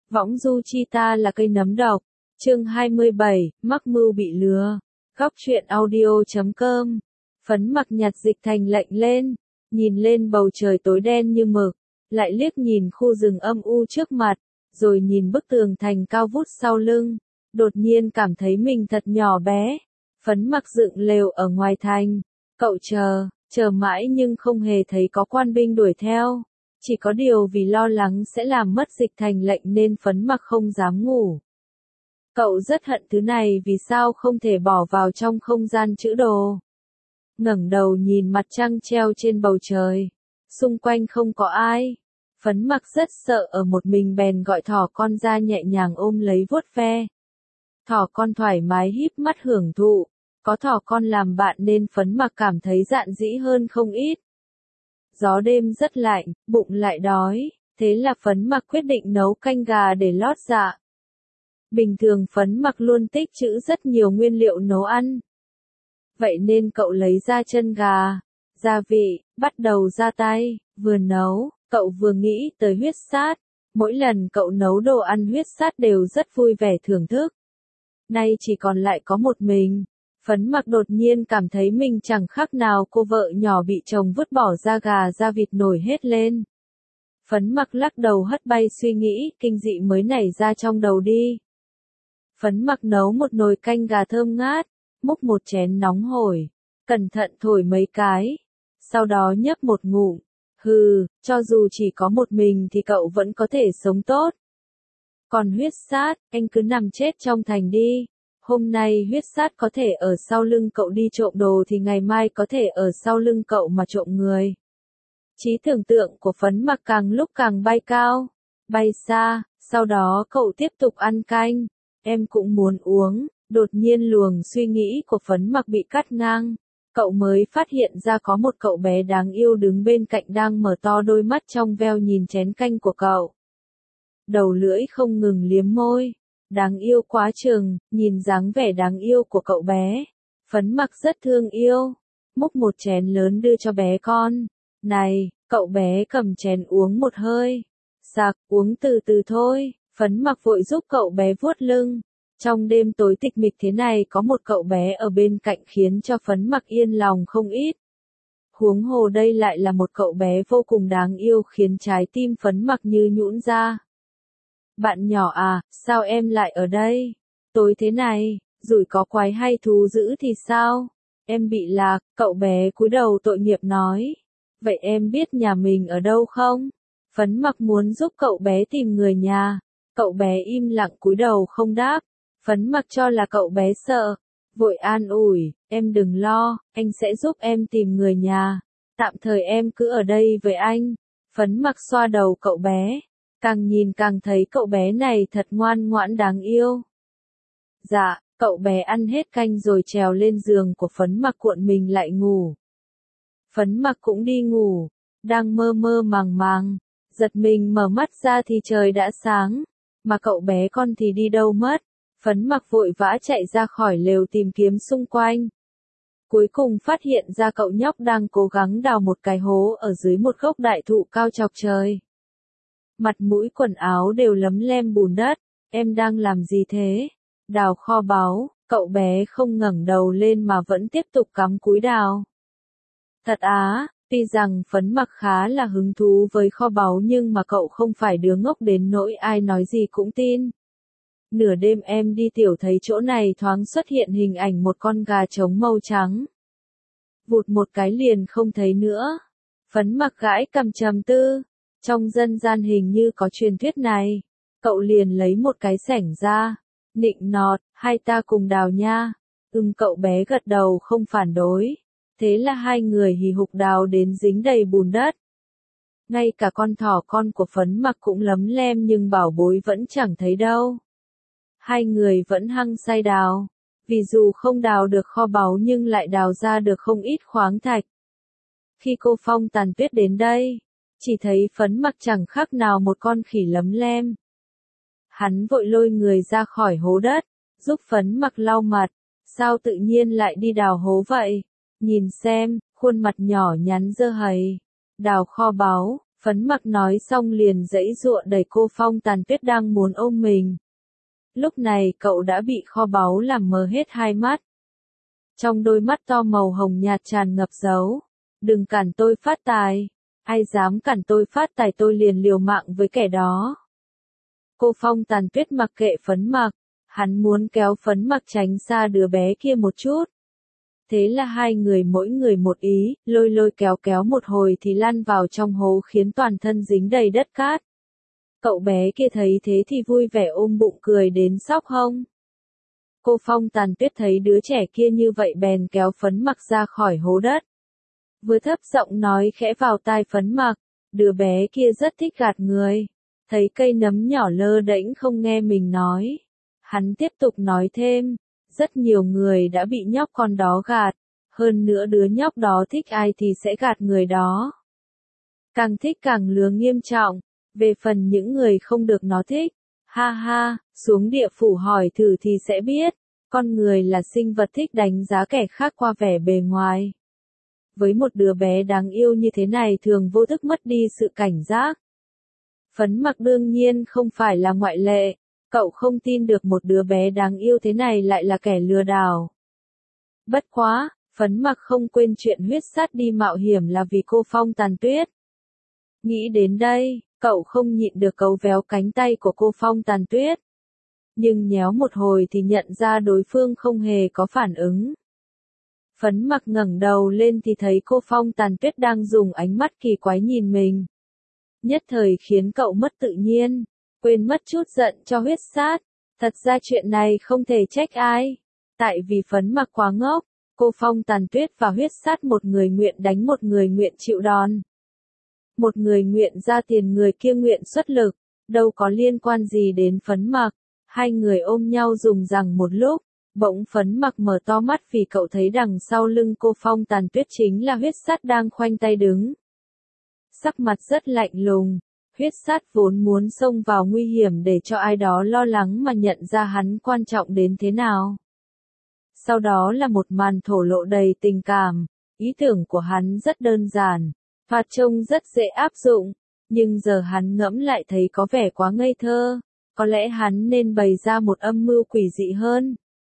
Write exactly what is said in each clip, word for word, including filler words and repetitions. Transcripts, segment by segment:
Võng du chi ta là cây nấm độc. Chương hai mươi bảy, mắc mưu bị lừa. Góc truyện audio chấm com. Phấn Mặc nhặt dịch thành lệnh lên, nhìn lên bầu trời tối đen như mực, lại liếc nhìn khu rừng âm u trước mặt, rồi nhìn bức tường thành cao vút sau lưng, đột nhiên cảm thấy mình thật nhỏ bé. Phấn Mặc dựng lều ở ngoài thành, cậu chờ, chờ mãi nhưng không hề thấy có quan binh đuổi theo. Chỉ có điều vì lo lắng sẽ làm mất dịch thành lệnh nên Phấn Mặc không dám ngủ. Cậu rất hận thứ này vì sao không thể bỏ vào trong không gian trữ đồ. Ngẩng đầu nhìn mặt trăng treo trên bầu trời, xung quanh không có ai. Phấn Mặc rất sợ ở một mình bèn gọi thỏ con ra nhẹ nhàng ôm lấy vuốt ve. Thỏ con thoải mái híp mắt hưởng thụ, có thỏ con làm bạn nên Phấn Mặc cảm thấy dạn dĩ hơn không ít. Gió đêm rất lạnh, bụng lại đói, thế là Phấn Mặc quyết định nấu canh gà để lót dạ. Bình thường Phấn Mặc luôn tích trữ rất nhiều nguyên liệu nấu ăn. Vậy nên cậu lấy ra chân gà, gia vị, bắt đầu ra tay, vừa nấu, cậu vừa nghĩ tới huyết sát. Mỗi lần cậu nấu đồ ăn huyết sát đều rất vui vẻ thưởng thức. Nay chỉ còn lại có một mình, Phấn Mặc đột nhiên cảm thấy mình chẳng khác nào cô vợ nhỏ bị chồng vứt bỏ da gà da vịt nổi hết lên. Phấn Mặc lắc đầu hất bay suy nghĩ kinh dị mới nảy ra trong đầu đi. Phấn Mặc nấu một nồi canh gà thơm ngát, múc một chén nóng hổi, cẩn thận thổi mấy cái, sau đó nhấp một ngụm. Hừ, cho dù chỉ có một mình thì cậu vẫn có thể sống tốt. Còn huyết sát, anh cứ nằm chết trong thành đi. Hôm nay huyết sát có thể ở sau lưng cậu đi trộm đồ thì ngày mai có thể ở sau lưng cậu mà trộm người. Trí tưởng tượng của Phấn Mặc càng lúc càng bay cao, bay xa, sau đó cậu tiếp tục ăn canh. Em cũng muốn uống, đột nhiên luồng suy nghĩ của Phấn Mặc bị cắt ngang. Cậu mới phát hiện ra có một cậu bé đáng yêu đứng bên cạnh đang mở to đôi mắt trong veo nhìn chén canh của cậu. Đầu lưỡi không ngừng liếm môi. Đáng yêu quá chừng, nhìn dáng vẻ đáng yêu của cậu bé. Phấn Mặc rất thương yêu. Múc một chén lớn đưa cho bé con. Này, cậu bé cầm chén uống một hơi. Sặc, uống từ từ thôi. Phấn Mặc vội giúp cậu bé vuốt lưng. Trong đêm tối tịch mịch thế này có một cậu bé ở bên cạnh khiến cho Phấn Mặc yên lòng không ít. Huống hồ đây lại là một cậu bé vô cùng đáng yêu khiến trái tim Phấn Mặc như nhũn ra. Bạn nhỏ à, sao em lại ở đây? Tối thế này, rủi có quái hay thú dữ thì sao? Em bị lạc, cậu bé cúi đầu tội nghiệp nói. Vậy em biết nhà mình ở đâu không? Phấn Mặc muốn giúp cậu bé tìm người nhà. Cậu bé im lặng cúi đầu không đáp. Phấn Mặc cho là cậu bé sợ, vội an ủi, em đừng lo, anh sẽ giúp em tìm người nhà. Tạm thời em cứ ở đây với anh. Phấn Mặc xoa đầu cậu bé. Càng nhìn càng thấy cậu bé này thật ngoan ngoãn đáng yêu. Dạ, cậu bé ăn hết canh rồi trèo lên giường của Phấn Mặc cuộn mình lại ngủ. Phấn Mặc cũng đi ngủ, đang mơ mơ màng màng, giật mình mở mắt ra thì trời đã sáng, mà cậu bé con thì đi đâu mất. Phấn Mặc vội vã chạy ra khỏi lều tìm kiếm xung quanh. Cuối cùng phát hiện ra cậu nhóc đang cố gắng đào một cái hố ở dưới một gốc đại thụ cao chọc trời. Mặt mũi quần áo đều lấm lem bùn đất. Em đang làm gì thế? Đào kho báu. Cậu bé không ngẩng đầu lên mà vẫn tiếp tục cắm cúi đào. Thật á, tuy rằng Phấn Mặc khá là hứng thú với kho báu nhưng mà cậu không phải đứa ngốc đến nỗi ai nói gì cũng tin. Nửa đêm em đi tiểu thấy chỗ này thoáng xuất hiện hình ảnh một con gà trống màu trắng. Vụt một cái liền không thấy nữa. Phấn Mặc gãi cằm trầm tư. Trong dân gian hình như có truyền thuyết này. Cậu liền lấy một cái xẻng ra. Nịnh nọt, hai ta cùng đào nha. Ừm, cậu bé gật đầu không phản đối. Thế là hai người hì hục đào đến dính đầy bùn đất. Ngay cả con thỏ con của Phấn Mặc cũng lấm lem nhưng bảo bối vẫn chẳng thấy đâu. Hai người vẫn hăng say đào. Vì dù không đào được kho báu nhưng lại đào ra được không ít khoáng thạch. Khi cô Phong Tàn Tuyết đến đây, chỉ thấy Phấn Mặc chẳng khác nào một con khỉ lấm lem. Hắn vội lôi người ra khỏi hố đất, giúp Phấn Mặc lau mặt. Sao tự nhiên lại đi đào hố vậy? Nhìn xem, khuôn mặt nhỏ nhắn dơ hầy. Đào kho báu, Phấn Mặc nói xong liền giãy giụa đẩy cô Phong Tàn Tuyết đang muốn ôm mình. Lúc này cậu đã bị kho báu làm mờ hết hai mắt. Trong đôi mắt to màu hồng nhạt tràn ngập dấu. Đừng cản tôi phát tài. Ai dám cản tôi phát tài tôi liền liều mạng với kẻ đó. Cô Phong Tàn Tuyết mặc kệ Phấn Mặc. Hắn muốn kéo Phấn Mặc tránh xa đứa bé kia một chút. Thế là hai người mỗi người một ý, lôi lôi kéo kéo một hồi thì lăn vào trong hố khiến toàn thân dính đầy đất cát. Cậu bé kia thấy thế thì vui vẻ ôm bụng cười đến xóc hông. Cô Phong Tàn Tuyết thấy đứa trẻ kia như vậy bèn kéo Phấn Mặc ra khỏi hố đất. Vừa thấp giọng nói khẽ vào tai Phấn Mặc, đứa bé kia rất thích gạt người. Thấy cây nấm nhỏ lơ đễnh không nghe mình nói. Hắn tiếp tục nói thêm, rất nhiều người đã bị nhóc con đó gạt, hơn nữa đứa nhóc đó thích ai thì sẽ gạt người đó. Càng thích càng lừa nghiêm trọng, về phần những người không được nó thích, ha ha, xuống địa phủ hỏi thử thì sẽ biết, con người là sinh vật thích đánh giá kẻ khác qua vẻ bề ngoài. Với một đứa bé đáng yêu như thế này thường vô thức mất đi sự cảnh giác. Phấn Mặc đương nhiên không phải là ngoại lệ. Cậu không tin được một đứa bé đáng yêu thế này lại là kẻ lừa đảo. Bất quá, Phấn Mặc không quên chuyện huyết sát đi mạo hiểm là vì cô Phong Tàn Tuyết. Nghĩ đến đây, cậu không nhịn được cấu véo cánh tay của cô Phong Tàn Tuyết. Nhưng nhéo một hồi thì nhận ra đối phương không hề có phản ứng. Phấn Mặc ngẩng đầu lên thì thấy cô Phong Tàn Tuyết đang dùng ánh mắt kỳ quái nhìn mình. Nhất thời khiến cậu mất tự nhiên. Quên mất chút giận cho huyết sát. Thật ra chuyện này không thể trách ai. Tại vì Phấn Mặc quá ngốc, cô Phong Tàn Tuyết và huyết sát một người nguyện đánh một người nguyện chịu đòn. Một người nguyện ra tiền người kia nguyện xuất lực, đâu có liên quan gì đến Phấn Mặc. Hai người ôm nhau dùng rằng một lúc, bỗng Phấn Mặc mở to mắt vì cậu thấy đằng sau lưng cô Phong Tàn Tuyết chính là huyết sát đang khoanh tay đứng. Sắc mặt rất lạnh lùng. Huyết sát vốn muốn xông vào nguy hiểm để cho ai đó lo lắng mà nhận ra hắn quan trọng đến thế nào. Sau đó là một màn thổ lộ đầy tình cảm, ý tưởng của hắn rất đơn giản, thoạt trông rất dễ áp dụng, nhưng giờ hắn ngẫm lại thấy có vẻ quá ngây thơ, có lẽ hắn nên bày ra một âm mưu quỷ dị hơn.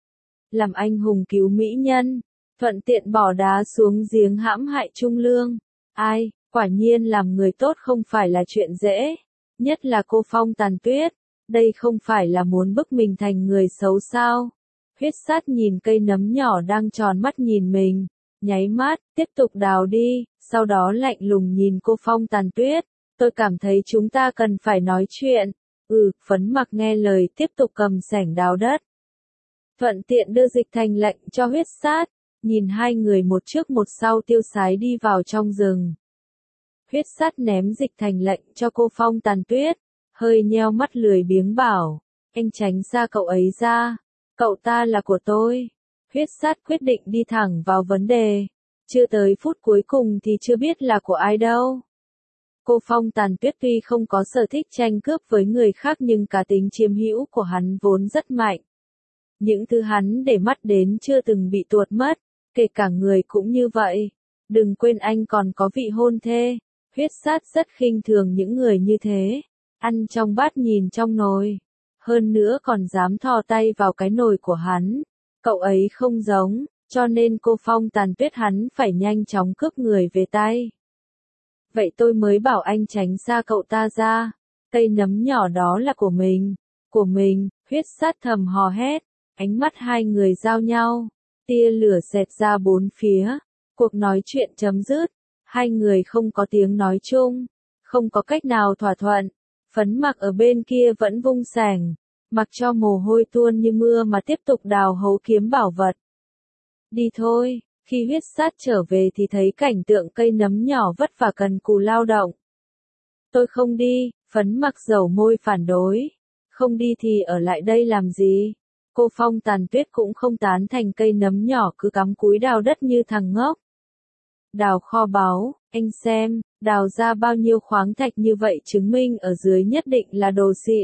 Làm anh hùng cứu mỹ nhân, thuận tiện bỏ đá xuống giếng hãm hại Trung Lương, ai? Quả nhiên làm người tốt không phải là chuyện dễ, nhất là cô Phong Tàn Tuyết, đây không phải là muốn bức mình thành người xấu sao. Huyết sát nhìn cây nấm nhỏ đang tròn mắt nhìn mình, nháy mắt, tiếp tục đào đi, sau đó lạnh lùng nhìn cô Phong Tàn Tuyết, tôi cảm thấy chúng ta cần phải nói chuyện. Ừ, Phấn Mặc nghe lời tiếp tục cầm xẻng đào đất. Thuận tiện đưa Dịch Thành lệnh cho huyết sát, nhìn hai người một trước một sau tiêu sái đi vào trong rừng. Huyết sát ném Dịch Thành lệnh cho cô Phong Tàn Tuyết, hơi nheo mắt lười biếng bảo, anh tránh xa cậu ấy ra, cậu ta là của tôi. Huyết sát quyết định đi thẳng vào vấn đề, chưa tới phút cuối cùng thì chưa biết là của ai đâu. Cô Phong Tàn Tuyết tuy không có sở thích tranh cướp với người khác nhưng cá tính chiếm hữu của hắn vốn rất mạnh. Những thứ hắn để mắt đến chưa từng bị tuột mất, kể cả người cũng như vậy. Đừng quên anh còn có vị hôn thê. Huyết sát rất khinh thường những người như thế, ăn trong bát nhìn trong nồi, hơn nữa còn dám thò tay vào cái nồi của hắn. Cậu ấy không giống, cho nên cô Phong Tàn Tuyết hắn phải nhanh chóng cướp người về tay. Vậy tôi mới bảo anh tránh xa cậu ta ra, cây nấm nhỏ đó là của mình, của mình, huyết sát thầm hò hét, ánh mắt hai người giao nhau, tia lửa xẹt ra bốn phía, cuộc nói chuyện chấm dứt. Hai người không có tiếng nói chung, không có cách nào thỏa thuận. Phấn Mặc ở bên kia vẫn vung xẻng, mặc cho mồ hôi tuôn như mưa mà tiếp tục đào hố kiếm bảo vật. Đi thôi, khi huyết sát trở về thì thấy cảnh tượng cây nấm nhỏ vất vả cần cù lao động. Tôi không đi, Phấn Mặc dầu môi phản đối. Không đi thì ở lại đây làm gì? Cô Phong Tàn Tuyết cũng không tán thành cây nấm nhỏ cứ cắm cúi đào đất như thằng ngốc. Đào kho báu, anh xem, đào ra bao nhiêu khoáng thạch như vậy chứng minh ở dưới nhất định là đồ xịn.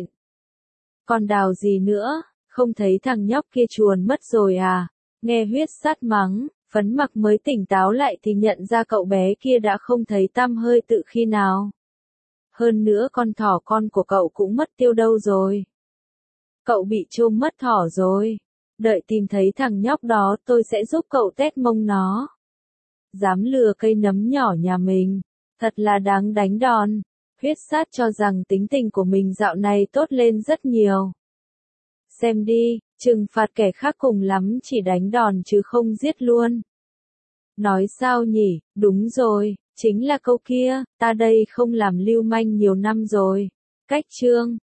Còn đào gì nữa, không thấy thằng nhóc kia chuồn mất rồi à? Nghe huyết sát mắng, Phấn Mặc mới tỉnh táo lại thì nhận ra cậu bé kia đã không thấy tăm hơi tự khi nào. Hơn nữa con thỏ con của cậu cũng mất tiêu đâu rồi. Cậu bị trôm mất thỏ rồi. Đợi tìm thấy thằng nhóc đó tôi sẽ giúp cậu tét mông nó. Dám lừa cây nấm nhỏ nhà mình. Thật là đáng đánh đòn. Huyết sát cho rằng tính tình của mình dạo này tốt lên rất nhiều. Xem đi, trừng phạt kẻ khác cùng lắm chỉ đánh đòn chứ không giết luôn. Nói sao nhỉ, đúng rồi, chính là câu kia, ta đây không làm lưu manh nhiều năm rồi. Cách chương